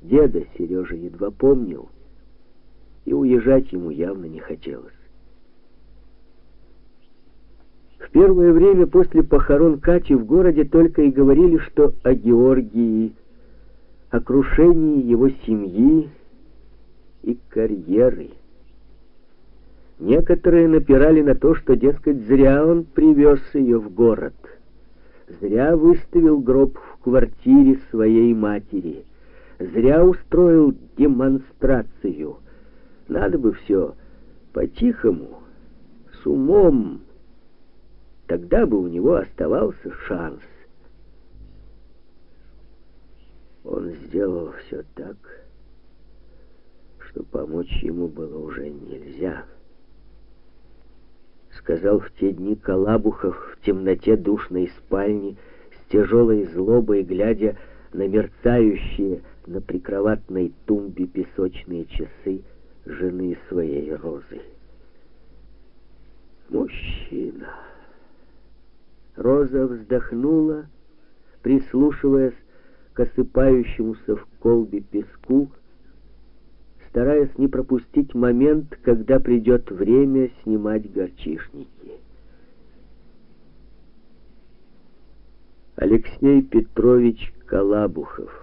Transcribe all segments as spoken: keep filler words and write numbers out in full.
Деда Сережа едва помнил, и уезжать ему явно не хотелось. В первое время после похорон Кати в городе только и говорили, что о Георгии, о крушении его семьи и карьеры. Некоторые напирали на то, что, дескать, зря он привез ее в город, зря выставил гроб в квартире своей матери, зря устроил демонстрацию. Надо бы все по-тихому, с умом, тогда бы у него оставался шанс. Он сделал все так, что помочь ему было уже нельзя. Сказал в те дни Калабухов в темноте душной спальни, с тяжелой злобой глядя на мерцающие на прикроватной тумбе песочные часы жены своей Розы. Мужчина. Роза вздохнула, прислушиваясь к осыпающемуся в колбе песку, стараясь не пропустить момент, когда придет время снимать горчишники. Алексей Петрович Калабухов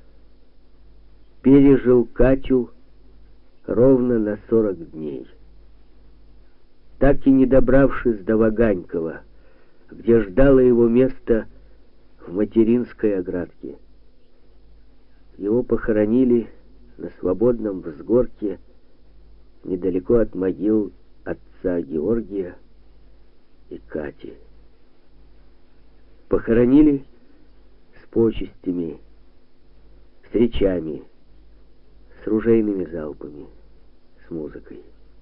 пережил Катю ровно на сорок дней. Так и не добравшись до Ваганькова, где ждало его место в материнской оградке. Его похоронили на свободном взгорке недалеко от могил отца Георгия и Кати. Похоронили с почестями, с речами, с ружейными залпами, с музыкой.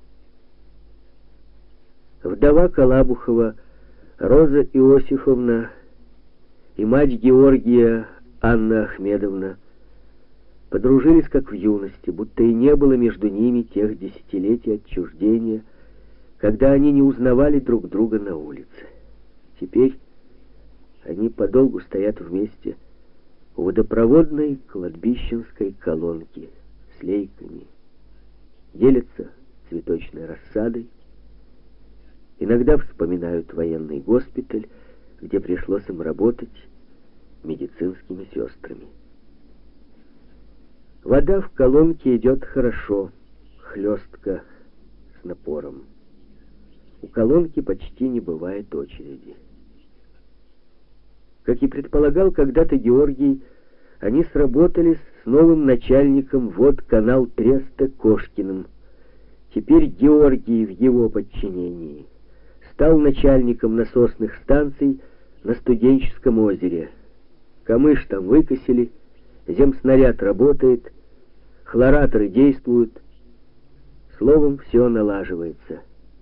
Вдова Калабухова Роза Иосифовна и мать Георгия Анна Ахмедовна подружились как в юности, будто и не было между ними тех десятилетий отчуждения, когда они не узнавали друг друга на улице. Теперь они подолгу стоят вместе у водопроводной кладбищенской колонки с лейками, делятся цветочной рассадой, иногда вспоминают военный госпиталь, где пришлось им работать медицинскими сестрами. Вода в колонке идет хорошо, хлестко, с напором. У колонки почти не бывает очереди. Как и предполагал когда-то Георгий, они сработались с новым начальником водканал Треста Кошкиным. Теперь Георгий в его подчинении стал начальником насосных станций на Студенческом озере. Камыш там выкосили, земснаряд работает, хлораторы действуют. Словом, все налаживается.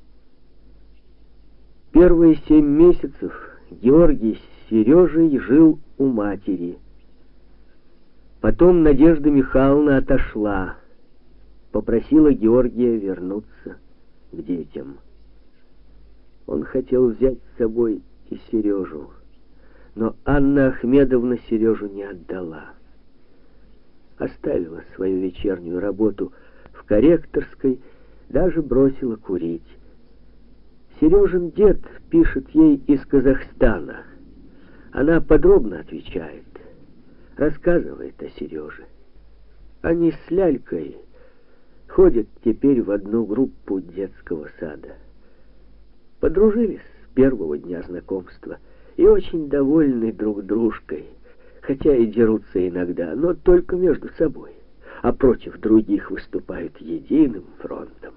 Первые семь месяцев Георгий с Сережей жил у матери. Потом Надежда Михайловна отошла, попросила Георгия вернуться к детям. Он хотел взять с собой и Сережу, но Анна Ахмедовна Сережу не отдала. Оставила свою вечернюю работу в корректорской, даже бросила курить. Сережин дед пишет ей из Казахстана. Она подробно отвечает, рассказывает о Сереже. Они с Лялькой ходят теперь в одну группу детского сада. Подружились с первого дня знакомства и очень довольны друг дружкой, хотя и дерутся иногда, но только между собой, а против других выступают единым фронтом.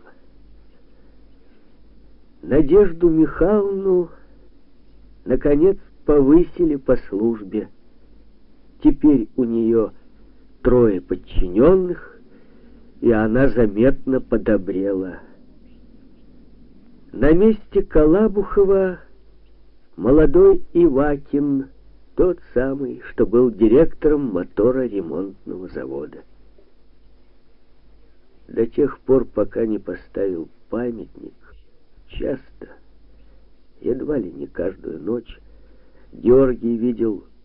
Надежду Михайловну наконец повысили по службе. Теперь у нее трое подчиненных, и она заметно подобрела. На месте Калабухова молодой Ивакин, тот самый, что был директором моторо-ремонтного завода. До тех пор, пока не поставил памятник, часто, едва ли не каждую ночь, Георгий видел